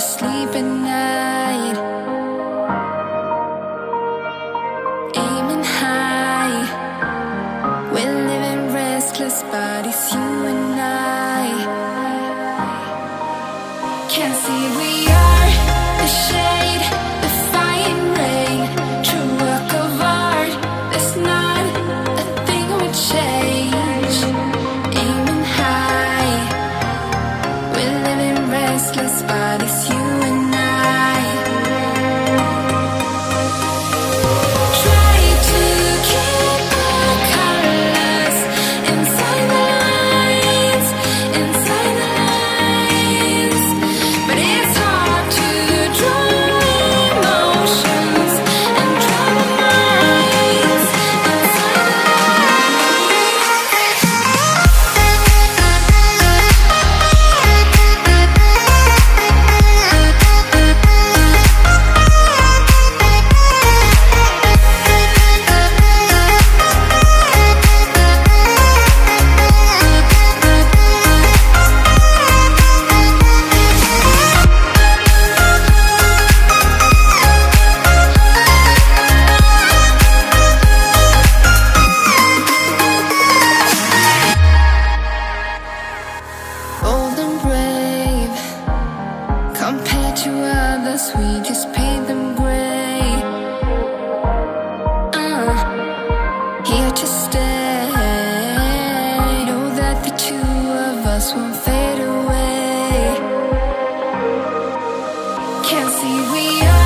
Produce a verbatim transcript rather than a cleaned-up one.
sleep at night, aiming high. We're living restless bodies, you and I. Can't see we are the shade, defying rain, true work of art. There's not a thing we change. Aiming high, we're living restless bodies, you and I. Try to keep our colors inside the lines, inside the lines, but it's hard to draw emotions and draw the minds inside the bold and brave, compared to others, we just paint them gray. Uh, here to stay, know that the two of us won't fade away. Can't see we are